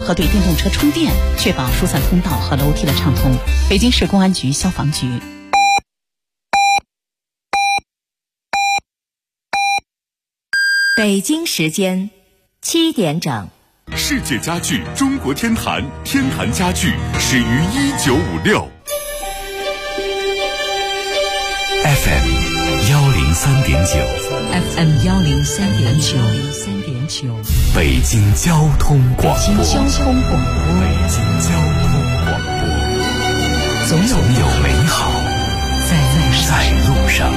核对电动车充电，确保疏散通道和楼梯的畅通。北京市公安局消防局。 北京时间7点整。 世界家具中国天坛，天坛家具始于1956。FM 103.9，FM 103.9， 北京交通广播， 北京交通广播，总有美好在路上。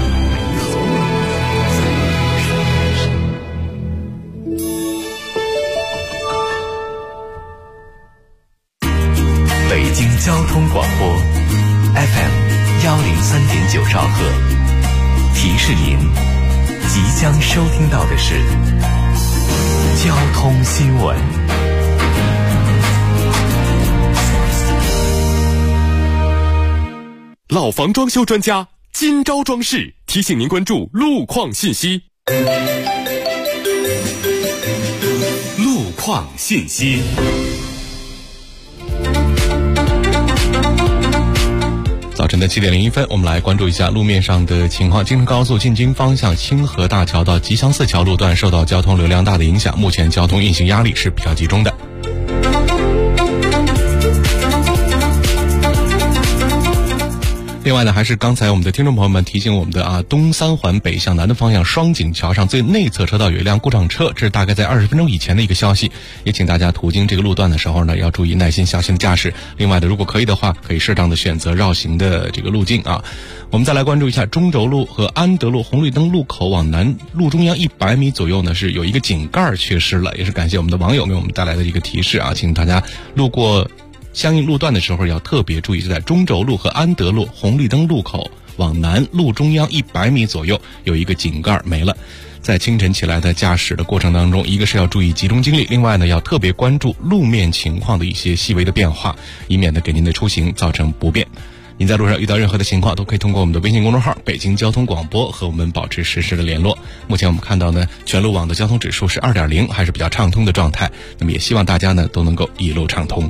北京交通广播 FM 103.9兆赫，提示您即将收听到的是交通新闻。老房装修专家今朝装饰提醒您关注路况信息。路况信息。早晨的7点01分，我们来关注一下路面上的情况。京承高速进京方向清河大桥到吉祥寺桥路段受到交通流量大的影响，目前交通运行压力是比较集中的。另外呢，还是刚才我们的听众朋友们提醒我们的东三环北向南的方向双井桥上最内侧车道有一辆故障车，这是大概在20分钟以前的一个消息，也请大家途经这个路段的时候呢，要注意耐心小心的驾驶。另外的，如果可以的话，可以适当的选择绕行的这个路径啊。我们再来关注一下中轴路和安德路红绿灯路口往南路中央100米左右呢，是有一个井盖缺失了，也是感谢我们的网友给我们带来的一个提示啊，请大家路过相应路段的时候要特别注意，是在中轴路和安德路红绿灯路口往南路中央100米左右有一个井盖没了。在清晨起来的驾驶的过程当中，一个是要注意集中精力，另外呢要特别关注路面情况的一些细微的变化，以免呢给您的出行造成不便。您在路上遇到任何的情况，都可以通过我们的微信公众号北京交通广播和我们保持实时的联络。目前我们看到呢，全路网的交通指数是2.0，还是比较畅通的状态，那么也希望大家呢都能够一路畅通。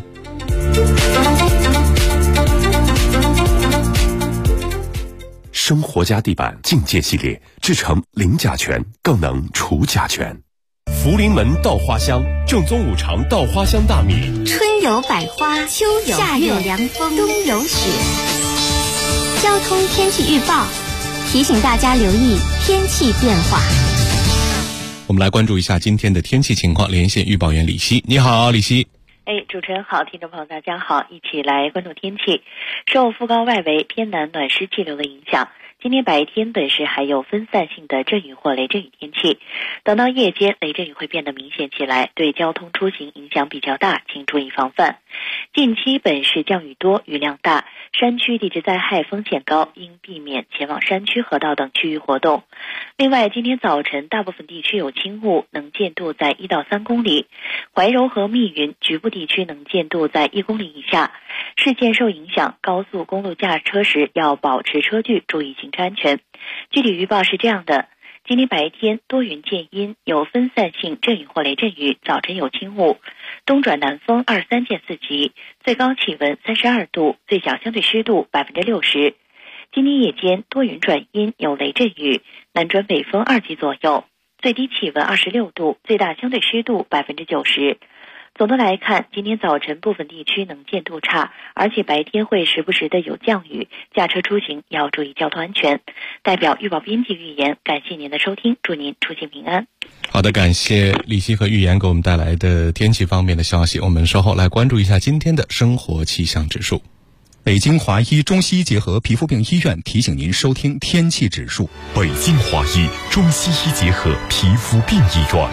生活家地板境界系列制成零甲醛，更能除甲醛。福临门稻花香，正宗五常稻花香大米。 春有百花，秋有夏有凉风，冬有雪。交通天气预报提醒大家留意天气变化。 我们来关注一下今天的天气情况，连线预报员李希。你好，李希。 主持人好，听众朋友大家好，一起来关注天气。受副高外围偏南暖湿气流的影响，今天白天本市还有分散性的阵雨或雷阵雨天气，等到夜间雷阵雨会变得明显起来，对交通出行影响比较大，请注意防范。近期本市降雨多，雨量大，山区地质灾害风险高，应避免前往山区河道等区域活动。另外，今天早晨大部分地区有轻雾，能见度在1到3公里，怀柔和密云局部地区能见度在1公里以下。事件受影响，高速公路驾车时要保持车距，注意行车安全。具体预报是这样的：今天白天多云见阴，有分散性阵雨或雷阵雨，早晨有轻雾，东转南风2-3见4级，最高气温32度，最小相对湿度60%。今天夜间多云转阴，有雷阵雨，南转北风2级左右，最低气温26度，最大相对湿度90%。总的来看，今天早晨部分地区能见度差，而且白天会时不时的有降雨，驾车出行要注意交通安全。代表预报编辑预言，感谢您的收听，祝您出行平安。 好的，感谢李希和预言给我们带来的天气方面的消息。我们稍后来关注一下今天的生活气象指数。 北京华医中西医结合皮肤病医院提醒您收听天气指数。 北京华医中西医结合皮肤病医院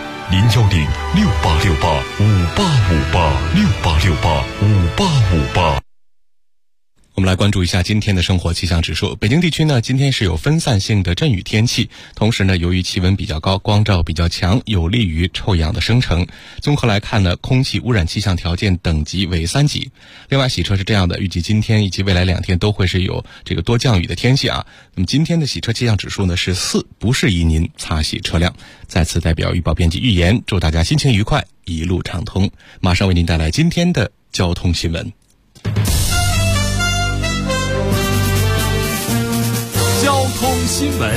，01068685858，68685858。我们来关注关注一下今天的生活气象指数。北京地区呢，今天是有分散性的阵雨天气，同时呢，由于气温比较高，光照比较强，有利于臭氧的生成。综合来看呢，空气污染气象条件等级为3级。另外，洗车是这样的，预计今天以及未来2天都会是有这个多降雨的天气啊。那么今天的洗车气象指数呢是4，不适宜您擦洗车辆。再次代表预报编辑预言，祝大家心情愉快，一路畅通。马上为您带来今天的交通新闻。 交通新闻，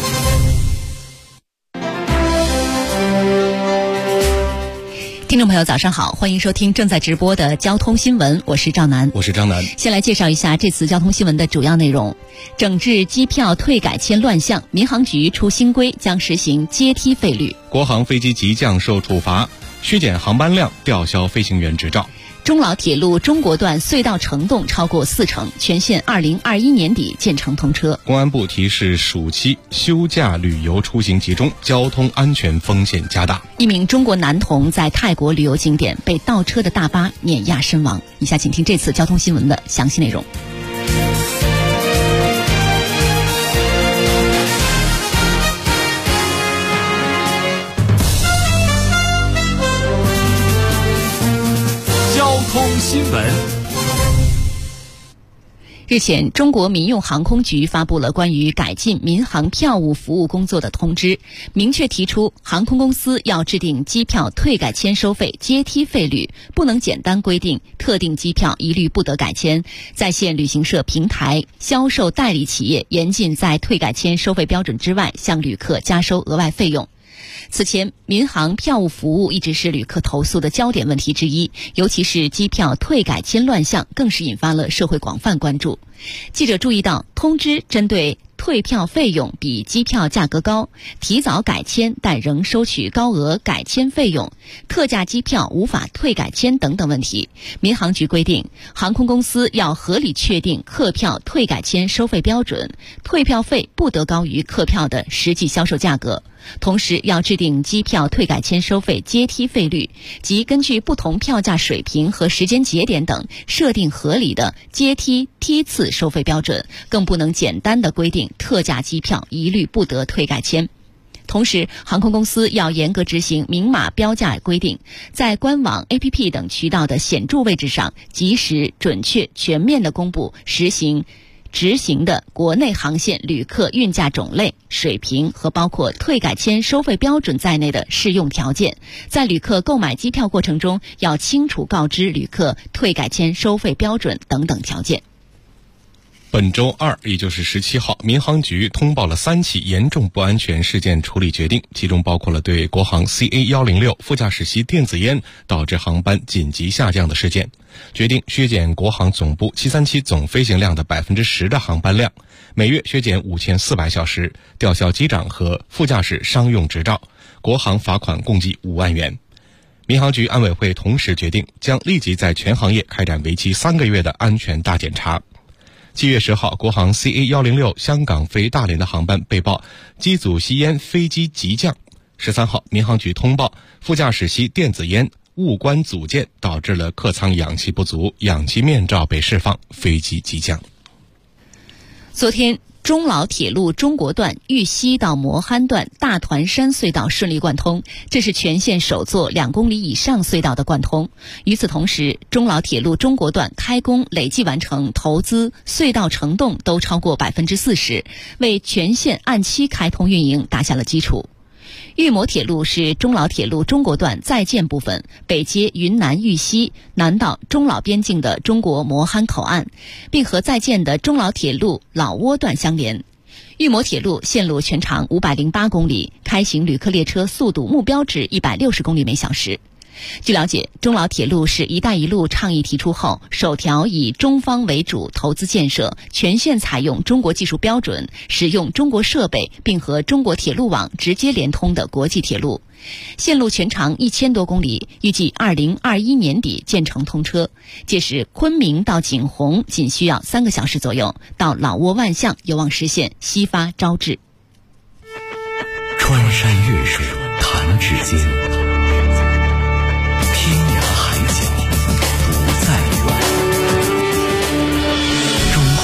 听众朋友早上好，欢迎收听正在直播的交通新闻，我是赵楠。 我是张楠。 先来介绍一下这次交通新闻的主要内容。整治机票退改签乱象，民航局出新规，将实行阶梯费率。 国航飞机急降受处罚，削减航班量，吊销飞行员执照。 中老铁路中国段隧道承动超过40%，全线2021年底建成通车。 公安部提示暑期休假旅游出行集中，交通安全风险加大。 一名中国男童在泰国旅游景点被倒车的大巴碾压身亡。以下请听这次交通新闻的详细内容。 交通新闻。 日前，中国民用航空局发布了关于改进民航票务服务工作的通知，明确提出航空公司要制定机票退改签收费阶梯费率，不能简单规定特定机票一律不得改签。在线旅行社平台、销售代理企业严禁在退改签收费标准之外向旅客加收额外费用。此前，民航票务服务一直是旅客投诉的焦点问题之一，尤其是机票退改签乱象，更是引发了社会广泛关注。记者注意到，通知针对退票费用比机票价格高、提早改签但仍收取高额改签费用、特价机票无法退改签等等问题。民航局规定，航空公司要合理确定客票退改签收费标准，退票费不得高于客票的实际销售价格。同时要制定机票退改签收费阶梯费率，即根据不同票价水平和时间节点等设定合理的阶梯梯次收费标准，更不能简单的规定特价机票一律不得退改签。同时，航空公司要严格执行明码标价规定，在官网、APP 等渠道的显著位置上及时、准确、全面地公布执行的国内航线旅客运价种类、水平和包括退改签收费标准在内的适用条件。在旅客购买机票过程中，要清楚告知旅客退改签收费标准等等条件。 本周2，也就是17号，民航局通报了3起严重不安全事件处理决定，其中包括了对国航 CA106 副驾驶席电子烟导致航班紧急下降的事件，决定削减国航总部737总飞行量的10%的航班量，每月削减5400小时，吊销机长和副驾驶商用执照，国航罚款共计5万元。民航局安委会同时决定，将立即在全行业开展为期3个月的安全大检查。7月10号，国航 CA106 香港飞大连的航班被曝机组吸烟，飞机急降。13号，民航局通报副驾驶席电子烟误关组件，导致了客舱氧气不足，氧气面罩被释放，飞机急降。 昨天，中老铁路中国段玉溪到磨憨段大团山隧道顺利贯通，这是全线首座2公里以上隧道的贯通。与此同时，中老铁路中国段开工累计完成投资、隧道承动都超过40%，为全线按期开通运营打下了基础。玉磨铁路是中老铁路中国段在建部分，北接云南玉溪，南到中老边境的中国磨憨口岸，并和在建的中老铁路老挝段相连。玉磨铁路线路全长508公里，开行旅客列车速度目标值160公里每小时。据了解，中老铁路是一带一路倡议提出后，首条以中方为主投资建设，全线采用中国技术标准，使用中国设备，并和中国铁路网直接连通的国际铁路。线路全长1000多公里，预计2021年底建成通车。届时，昆明到景洪仅需要3个小时左右，到老挝万象有望实现西发招致。 穿山越水弹指间，天涯海角不再远。中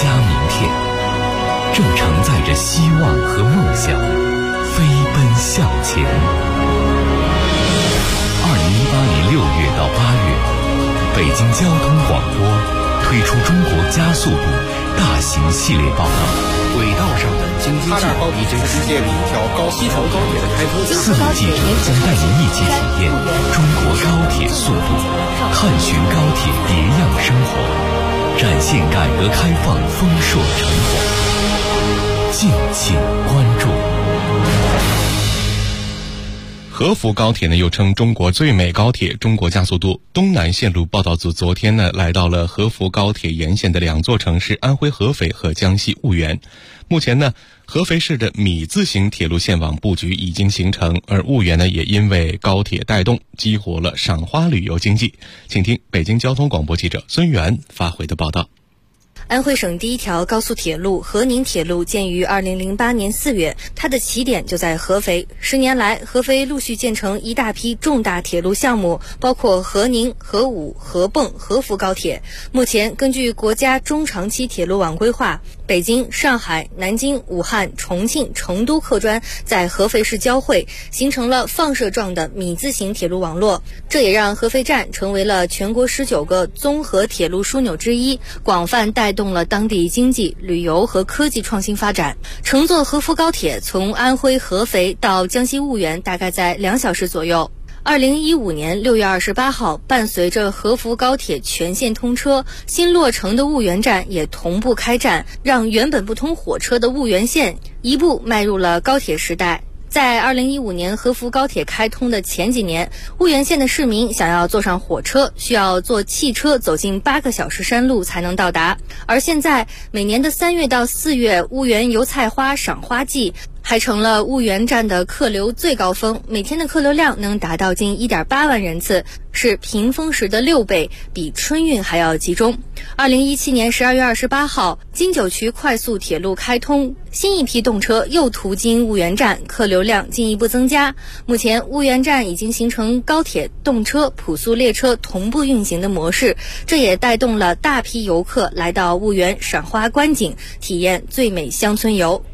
佳明天，正承载着希望和梦想，飞奔向前。2018年6月到8月，北京交通广播推出中国加速度大型系列报道。 轨道上的京津冀已经实现了一条高速高铁的开通。 4路记者将带您一起体验中国高铁速度，探寻高铁别样生活，展现改革开放丰硕成果。敬请关注。 合福高铁呢，又称中国最美高铁、中国加速度东南线路报道组昨天呢，来到了合福高铁沿线的2座城市安徽合肥和江西婺源。目前呢，合肥市的米字形铁路线网布局已经形成，而婺源呢，也因为高铁带动，激活了赏花旅游经济。请听北京交通广播记者孙源发回的报道。 安徽省第一条高速铁路合宁铁路建于2008年4月，它的起点就在合肥。10年来，合肥陆续建成一大批重大铁路项目，包括合宁、合武、合泵、合福高铁。目前，根据国家中长期铁路网规划，北京、上海、南京、武汉、重庆、成都客专在合肥市交汇，形成了放射状的米字形铁路网络。这也让合肥站成为了全国19个综合铁路枢纽之一，广泛带动了当地经济、旅游和科技创新发展。乘坐合福高铁从安徽合肥到江西婺源大概在2小时左右。2015年6月28号，伴随着合福高铁全线通车，新落成的婺源站也同步开站，让原本不通火车的婺源线一步迈入了高铁时代。在2015年合福高铁开通的前几年，婺源县的市民想要坐上火车，需要坐汽车走进8个小时山路才能到达。而现在，每年的3月到4月，婺源油菜花赏花季还成了婺源站的客流最高峰，每天的客流量能达到近1.8万人次，是屏风时的6倍，比春运还要集中。2017年12月28号，京九渠快速铁路开通，新一批动车又途经婺源站，客流量进一步增加。目前，婺源站已经形成高铁、动车、普速列车同步运行的模式，这也带动了大批游客来到婺源赏花观景，体验最美乡村游。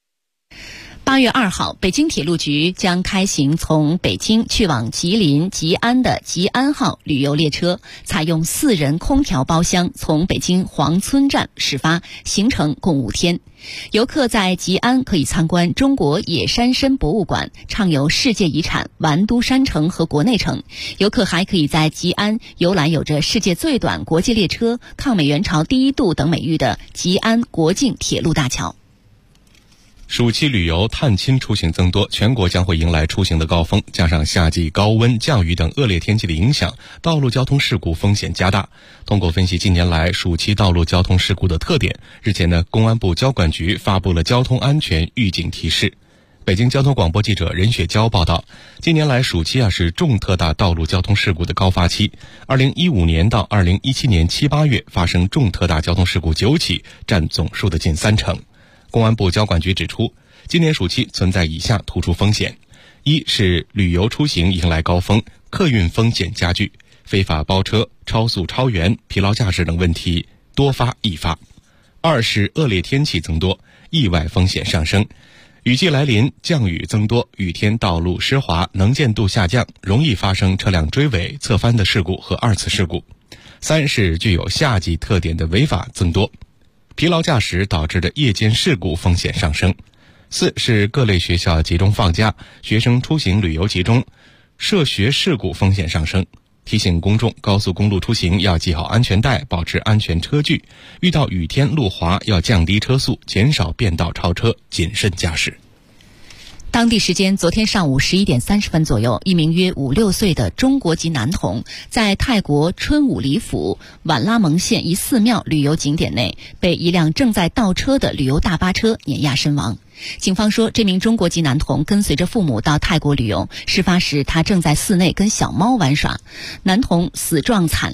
8月2号，北京铁路局将开行从北京去往吉林吉安的吉安号旅游列车，采用4人空调包厢，从北京黄村站始发，行程共5天。游客在吉安可以参观中国野山参博物馆，畅游世界遗产完都山城和国内城。游客还可以在吉安游览有着世界最短国际列车、抗美援朝第1渡等美誉的吉安国境铁路大桥。 暑期旅游探亲出行增多，全国将会迎来出行的高峰，加上夏季高温、降雨等恶劣天气的影响，道路交通事故风险加大。通过分析近年来暑期道路交通事故的特点，日前呢，公安部交管局发布了交通安全预警提示。北京交通广播记者任雪娇报道，近年来暑期是重特大道路交通事故的高发期。2015年到2017年7、8月发生重特大交通事故9起，占总数的近30%。公安部交管局指出，今年暑期存在以下突出风险：一是旅游出行迎来高峰，客运风险加剧，非法包车、超速超员、疲劳驾驶等问题多发易发；二是恶劣天气增多，意外风险上升，雨季来临，降雨增多，雨天道路湿滑，能见度下降，容易发生车辆追尾、侧翻的事故和2次事故；三是具有夏季特点的违法增多，疲劳驾驶导致的夜间事故风险上升；四是各类学校集中放假，学生出行旅游集中，涉学事故风险上升。提醒公众，高速公路出行要系好安全带，保持安全车距，遇到雨天路滑要降低车速，减少变道超车，谨慎驾驶。 当地时间昨天上午11点30分左右，一名约5、6岁的中国籍男童在泰国春武里府晚拉蒙县一寺庙旅游景点内，被一辆正在倒车的旅游大巴车碾压身亡。警方说，这名中国籍男童跟随着父母到泰国旅游，事发时他正在寺内跟小猫玩耍，男童死状惨烈，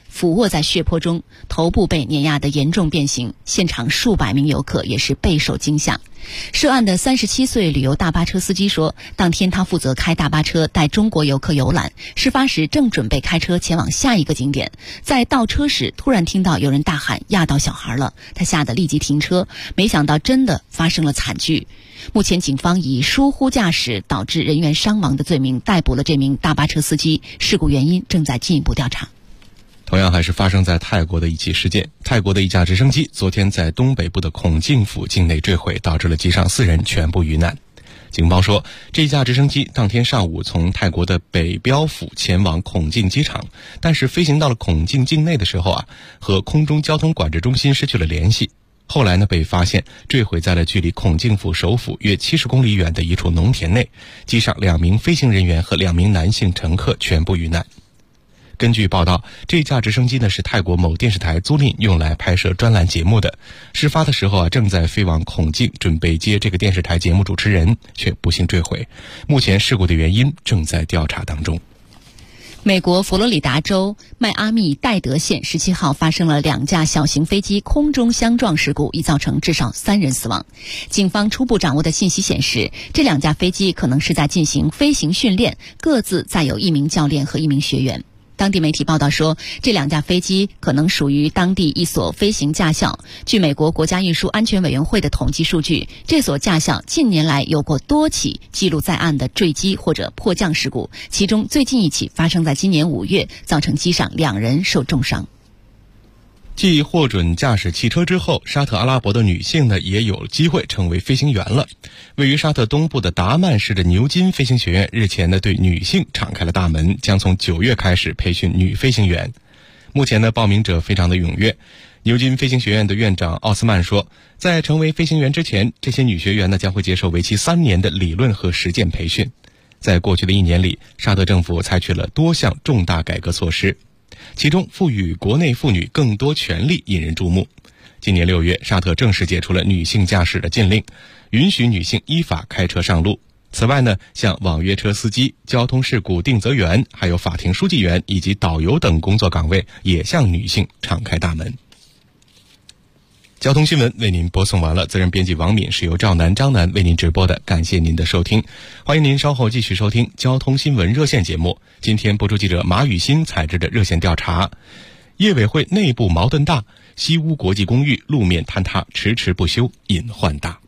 俯卧在血泊中，头部被碾压得严重变形，现场数百名游客也是备受惊吓。涉案的37岁旅游大巴车司机说，当天他负责开大巴车带中国游客游览，事发时正准备开车前往下一个景点，在倒车时突然听到有人大喊压到小孩了，他吓得立即停车，没想到真的发生了惨剧。目前警方以疏忽驾驶导致人员伤亡的罪名逮捕了这名大巴车司机，事故原因正在进一步调查。 同样还是发生在泰国的一起事件，泰国的一架直升机昨天在东北部的孔敬府境内坠毁，导致了机上4人全部遇难。警方说，这架直升机当天上午从泰国的北标府前往孔敬机场，但是飞行到了孔敬境内的时候和空中交通管制中心失去了联系。后来呢，被发现坠毁在了距离孔敬府首府约70公里远的一处农田内，机上2名飞行人员和2名男性乘客全部遇难。根据报道，这架直升机呢是泰国某电视台租赁用来拍摄专栏节目的。事发的时候正在飞往孔敬，准备接这个电视台节目主持人，却不幸坠毁。目前事故的原因正在调查当中。 美国佛罗里达州迈阿密戴德县17号发生了2架小型飞机空中相撞事故，已造成至少3人死亡。警方初步掌握的信息显示，这2架飞机可能是在进行飞行训练，各自载有1名教练和1名学员。当地媒体报道说，这2架飞机可能属于当地一所飞行驾校。据美国国家运输安全委员会的统计数据，这所驾校近年来有过多起记录在案的坠机或者迫降事故，其中最近一起发生在今年5月，造成机上2人受重伤。 继获准驾驶汽车之后，沙特阿拉伯的女性呢也有机会成为飞行员了。位于沙特东部的达曼市的牛津飞行学院日前呢对女性敞开了大门，将从9月开始培训女飞行员。目前呢报名者非常的踊跃。牛津飞行学院的院长奥斯曼说，在成为飞行员之前，这些女学员呢将会接受为期3年的理论和实践培训。在过去的1年里，沙特政府采取了多项重大改革措施，其中赋予国内妇女更多权利引人注目。今年6月，沙特正式解除了女性驾驶的禁令，允许女性依法开车上路。此外呢，像网约车司机、交通事故定责员，还有法庭书记员以及导游等工作岗位也向女性敞开大门。交通新闻为您播送完了，责任编辑王敏，是由赵楠、张楠为您直播的，感谢您的收听。欢迎您稍后继续收听交通新闻热线节目。今天播出记者马雨欣采制的热线调查：业委会内部矛盾大，西屋国际公寓路面坍塌迟迟不修，隐患大。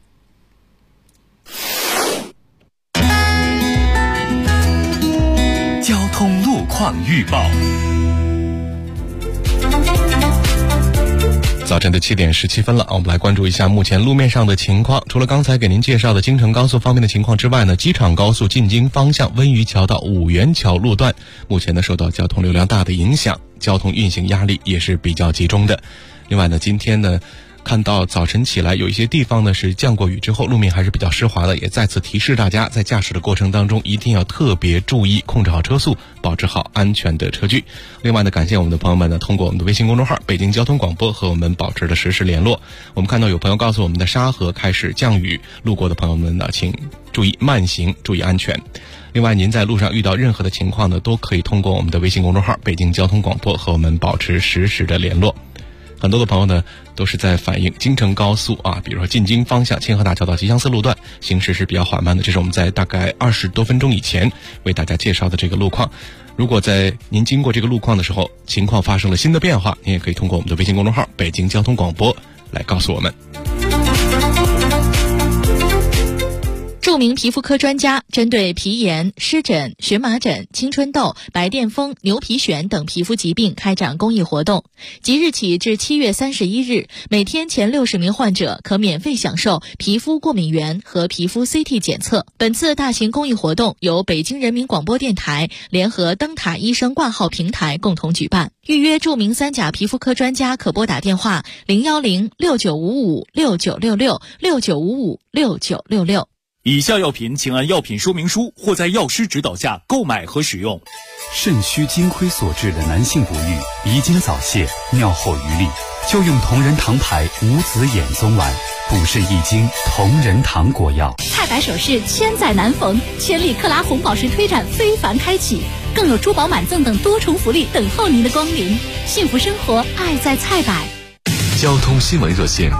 交通路况预报。 早晨的7点17分了，我们来关注一下目前路面上的情况。除了刚才给您介绍的京承高速方面的情况之外呢，机场高速进京方向温榆桥到五元桥路段目前呢受到交通流量大的影响，交通运行压力也是比较集中的。另外呢，今天呢看到早晨起来有一些地方呢是降过雨之后路面还是比较湿滑的，也再次提示大家在驾驶的过程当中一定要特别注意控制好车速，保持好安全的车距。另外呢，感谢我们的朋友们呢通过我们的微信公众号北京交通广播和我们保持了实时联络。我们看到有朋友告诉我们的沙河开始降雨，路过的朋友们呢请注意慢行，注意安全。另外您在路上遇到任何的情况呢都可以通过我们的微信公众号北京交通广播和我们保持实时的联络。很多的朋友呢都是在反映京承高速比如说进京方向清河大桥到吉祥寺路段行驶是比较缓慢的，这是我们在大概20多分钟以前为大家介绍的这个路况。如果在您经过这个路况的时候情况发生了新的变化，您也可以通过我们的微信公众号北京交通广播来告诉我们。 著名皮肤科专家针对皮炎、湿疹、荨麻疹、青春痘、白癜风、牛皮癣等皮肤疾病开展公益活动。即日起至7月31日，每天前60名患者可免费享受皮肤过敏原和皮肤 CT 检测。本次大型公益活动由北京人民广播电台联合灯塔医生挂号平台共同举办。预约著名3甲皮肤科专家可拨打电话0106955696669556966。 以下药品请按药品说明书或在药师指导下购买和使用。 肾虚金亏所致的男性不育、遗精早泄、尿后余力，就用同仁堂牌无子衍宗丸，补肾益精，同仁堂国药。 太白首饰千载难逢，千里克拉红宝石推展非凡开启，更有珠宝满赠等多重福利等候您的光临。幸福生活，爱在菜百。 交通新闻热线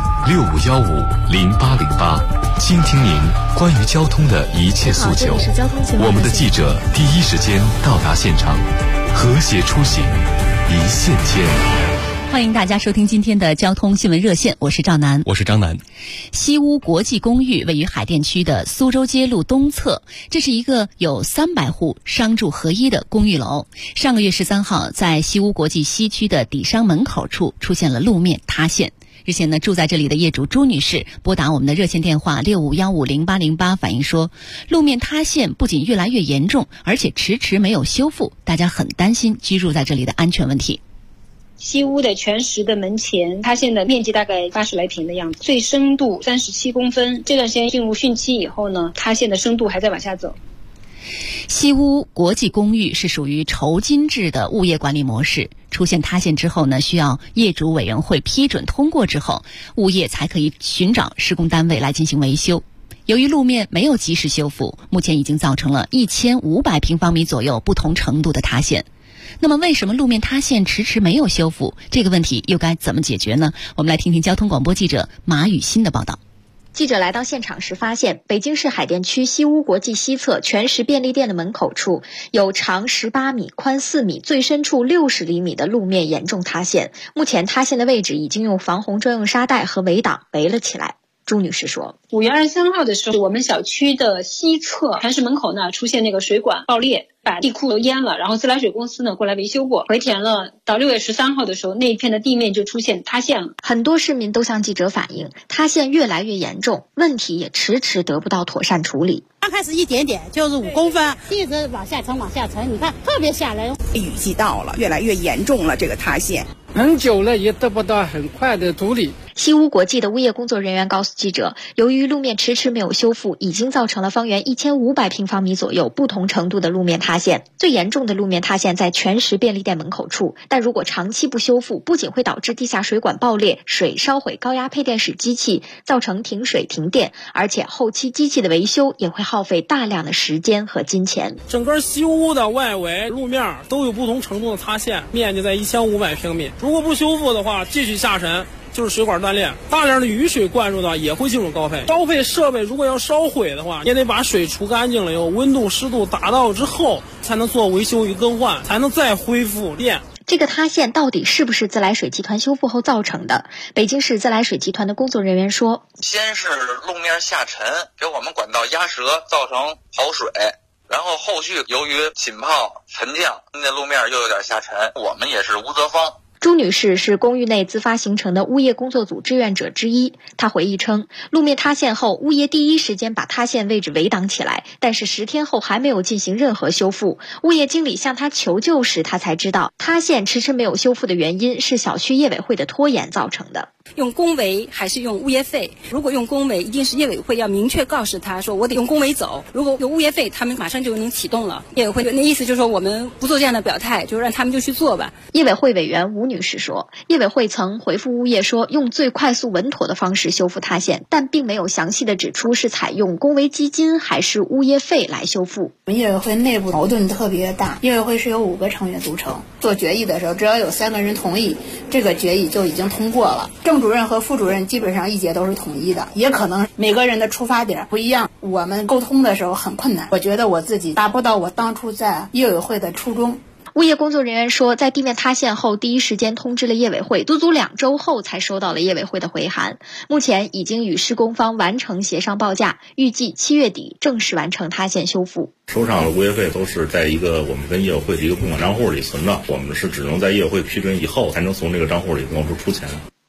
65150808，倾听您关于交通的一切诉求。我们的记者第一时间到达现场，和谐出行，一线牵。 欢迎大家收听今天的交通新闻热线，我是赵楠， 我是张楠。 西屋国际公寓位于海淀区的苏州街路东侧，这是一个有300户商住合一的公寓楼。上个月13号，在西屋国际西区的底商门口处出现了路面塌陷。日前呢，住在这里的业主朱女士拨打我们的热线电话65150808，反映说，路面塌陷不仅越来越严重，而且迟迟没有修复，大家很担心居住在这里的安全问题。 西屋的全石的门前塌陷的面积大概80来平的样子，最深度37公分。这段时间进入汛期以后呢，塌陷的深度还在往下走。 西屋国际公寓是属于酬金制的物业管理模式，出现塌陷之后呢，需要业主委员会批准通过之后，物业才可以寻找施工单位来进行维修。由于路面没有及时修复，目前已经造成了1500平方米左右不同程度的塌陷。那么为什么路面塌陷迟迟没有修复？这个问题又该怎么解决呢？我们来听听交通广播记者马雨欣的报道。 记者来到现场时发现，北京市海淀区西屋国际西侧全石便利店的门口处有长18米、宽4米、最深处60厘米的路面严重塌陷。目前塌陷的位置已经用防洪专用沙袋和围挡围了起来。朱女士说 ，5月23号的时候，我们小区的西侧全石门口呢出现那个水管爆裂，把地库都淹了，然后自来水公司呢过来维修过，回填了。到6月13号的时候，那一片的地面就出现塌陷了。 很多市民都向记者反映，塌陷越来越严重，问题也迟迟得不到妥善处理。 刚开始一点点，就是5公分，一直往下沉，你看特别吓人。 雨季到了，越来越严重了，这个塌陷很久了也得不到很快的处理。 西屋国际的物业工作人员告诉记者，由于路面迟迟没有修复，已经造成了方圆1500平方米左右不同程度的路面塌陷。最严重的路面塌陷在全石便利店门口处，但如果长期不修复，不仅会导致地下水管爆裂、水烧毁高压配电室机器，造成停水停电，而且后期机器的维修也会耗费大量的时间和金钱。 整个西屋的外围路面都有不同程度的塌陷，面积在1500平米。如果不修复的话，继续下沉就是水管断裂，大量的雨水灌入的也会进入高配。高配设备如果要烧毁的话，也得把水除干净了以后，温度湿度达到之后，才能做维修与更换，才能再恢复电。 这个塌陷到底是不是自来水集团修复后造成的？北京市自来水集团的工作人员说， 先是路面下沉，给我们管道压折，造成跑水。然后后续由于浸泡沉降，那路面又有点下沉，我们也是无责方。 朱女士是公寓内自发形成的物业工作组志愿者之一。她回忆称，路面塌陷后，物业第一时间把塌陷位置围挡起来，但是10天后还没有进行任何修复。物业经理向她求救时，她才知道塌陷迟迟没有修复的原因是小区业委会的拖延造成的。 用公维还是用物业费？如果用公维，一定是业委会要明确告诉他说我得用公维走。如果用物业费，他们马上就能启动了。业委会那意思就是说我们不做这样的表态，就让他们就去做吧。 业委会委员吴女士说，业委会曾回复物业说用最快速稳妥的方式修复塌陷，但并没有详细的指出是采用公维基金还是物业费来修复。 业委会内部矛盾特别大，业委会是由5个成员组成，做决议的时候只要有3个人同意，这个决议就已经通过了。郑主任和副主任基本上意见都是统一的，也可能每个人的出发点不一样，我们沟通的时候很困难。我觉得我自己达不到我当初在业委会的初衷。 物业工作人员说，在地面塌陷后第一时间通知了业委会，足足2周后才收到了业委会的回函。目前已经与施工方完成协商报价，预计7月底正式完成塌陷修复。 收上的物业费都是在一个我们跟业委会的一个共管账户里存着，我们是只能在业委会批准以后才能从这个账户里往出出钱。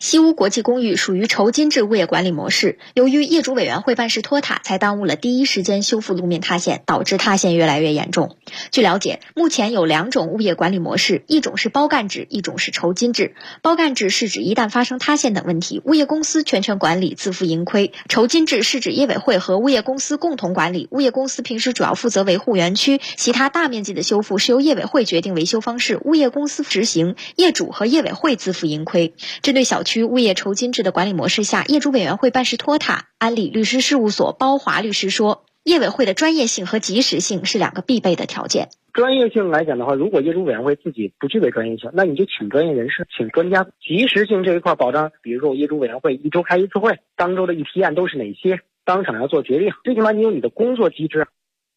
西屋国际公寓属于酬金制物业管理模式，由于业主委员会办事拖沓，才耽误了第一时间修复路面塌陷，导致塌陷越来越严重。据了解，目前有2种物业管理模式，一种是包干制，一种是酬金制。包干制是指一旦发生塌陷等问题，物业公司全权管理，自负盈亏；酬金制是指业委会和物业公司共同管理，物业公司平时主要负责维护园区，其他大面积的修复是由业委会决定维修方式，物业公司执行，业主和业委会自负盈亏。针对小区物业酬金制的管理模式下，业主委员会办事拖沓，安理律师事务所包华律师说，业委会的专业性和及时性是2个必备的条件。 专业性来讲的话，如果业主委员会自己不具备专业性，那你就请专业人士，请专家。及时性这一块保障，比如说我业主委员会1周开1次会，当周的议题案都是哪些，当场要做决定，最起码你有你的工作机制。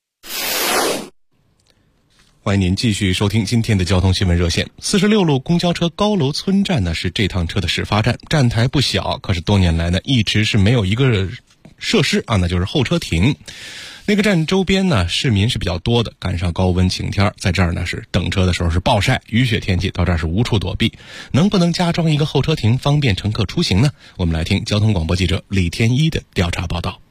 欢迎您继续收听今天的交通新闻热线。46路公交车高楼村站呢是这趟车的始发站，站台不小，可是多年来呢一直是没有一个设施啊，那就是候车亭。那个站周边呢市民是比较多的，赶上高温晴天，在这儿呢是等车的时候是暴晒，雨雪天气到这儿是无处躲避。能不能加装一个候车亭，方便乘客出行呢？我们来听交通广播记者李天一的调查报道。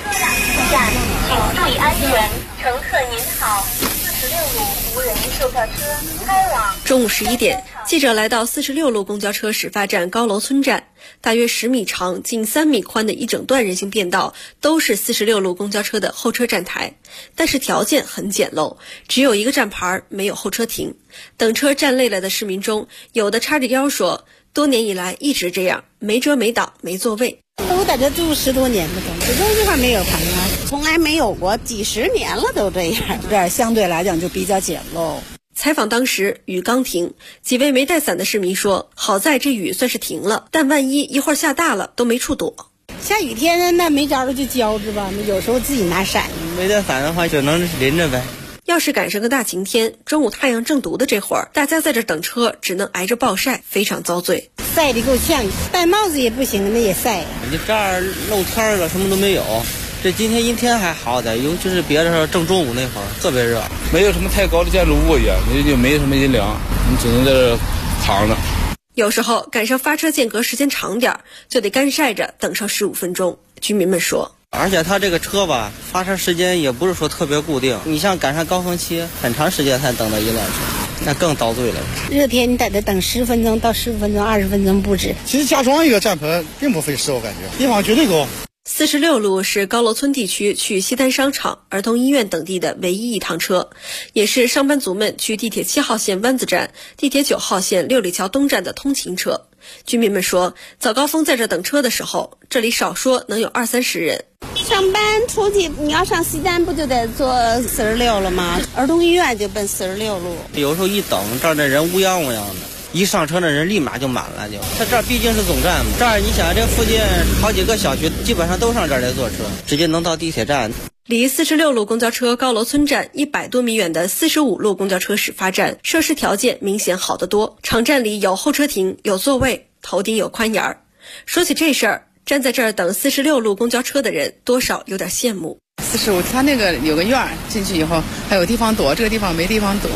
请注意安全，乘客您好。46路无人售票车开往。 中午11点，记者来到46路公交车始发站高楼村站，大约10米长、近3米宽的一整段人行便道都是46路公交车的候车站台，但是条件很简陋，只有一个站牌，没有候车亭。等车站累了的市民中，有的叉着腰说，多年以来一直这样，没遮没挡，没座位。 我在这住10多年了，始终这块没有棚啊，从来没有过，几10年了都这样，这相对来讲就比较简陋。 采访当时雨刚停，几位没带伞的市民说，好在这雨算是停了，但万一一会儿下大了都没处躲。 下雨天那没招了就浇着吧，有时候自己拿伞。 没带伞的话就能淋着呗。 要是赶上个大晴天，中午太阳正毒的这会儿，大家在这等车只能挨着暴晒，非常遭罪。 晒得够呛，戴帽子也不行，那也晒。 你这儿露天了，什么都没有。这今天阴天还好的，尤其是别的时候正中午那会儿特别热， 没有什么太高的建筑物也，你就没什么阴凉，你只能在这躺着。 有时候赶上发车间隔时间长点，就得干晒着等上15分钟。居民们说。 而且他这个车吧，发车时间也不是说特别固定，你像赶上高峰期，很长时间才等到一辆车，那更遭罪了。 热天你在这等10分钟到15分钟、20分钟不止。 其实加装一个站棚并不费事，我感觉地方绝对够。 46路是高楼村地区去西单商场、儿童医院等地的唯一一趟车，也是上班族们去地铁7号线湾子站、地铁9号线六里桥东站的通勤车。居民们说，早高峰在这等车的时候，这里少说能有20-30人。 上班出去你要上西单不就得坐46了吗？儿童医院就奔46路。 有时候一等这儿的人乌泱乌泱的，一上车的人立马就满了，就它这儿毕竟是总站嘛，这儿你想这附近好几个小区基本上都上这儿来坐车，直接能到地铁站。 离46路公交车高楼村站100多米远的45路公交车始发站，设施条件明显好得多，场站里有候车亭，有座位，头顶有宽檐儿。说起这事儿，站在这儿等46路公交车的人多少有点羡慕。 45它那个有个院儿，进去以后还有地方躲，这个地方没地方躲。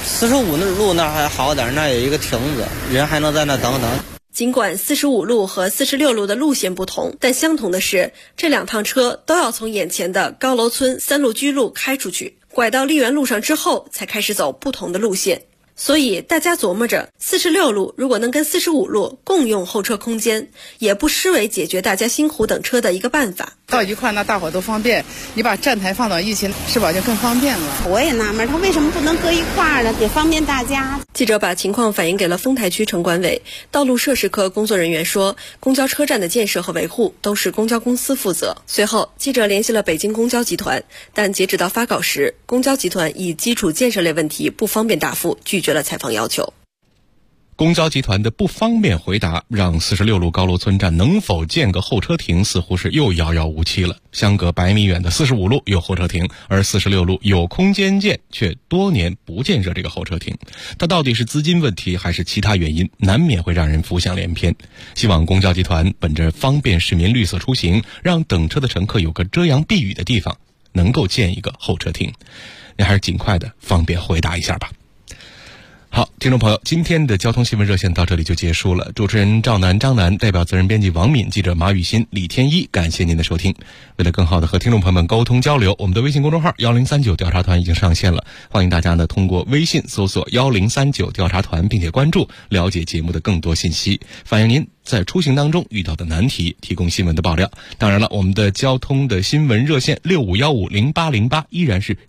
45路那还好点，那有一个亭子，人还能在那等等。 尽管45路和46路的路线不同，但相同的是，这2趟车都要从眼前的高楼村3路居路开出去，拐到丽园路上之后才开始走不同的路线。所以大家琢磨着，46路如果能跟45路共用候车空间，也不失为解决大家辛苦等车的一个办法。 到一块那大伙都方便，你把站台放到一起，是吧？就更方便了。 我也纳闷，他为什么不能搁一块呢？得方便大家。 记者把情况反映给了丰台区城管委，道路设施科工作人员说，公交车站的建设和维护都是公交公司负责。随后，记者联系了北京公交集团，但截止到发稿时，公交集团以基础建设类问题不方便答复，拒绝了采访要求。 公交集团的不方便回答，让46路高楼村站能否建个候车亭似乎是又遥遥无期了。相隔100米远的45路有候车亭，而46路有空间建，却多年不建设这个候车亭。它到底是资金问题还是其他原因，难免会让人浮想联翩。希望公交集团本着方便市民绿色出行，让等车的乘客有个遮阳避雨的地方，能够建一个候车亭。你还是尽快的方便回答一下吧。 好，听众朋友，今天的交通新闻热线到这里就结束了。主持人张楠，代表责任编辑王敏，记者马雨欣、李天一，感谢您的收听。为了更好的和听众朋友们沟通交流，我们的微信公众号1039调查团已经上线了，欢迎大家呢通过微信搜索1039调查团，并且关注，了解节目的更多信息，反映您在出行当中遇到的难题，提供新闻的爆料。当然了，我们的交通的新闻热线65150808依然是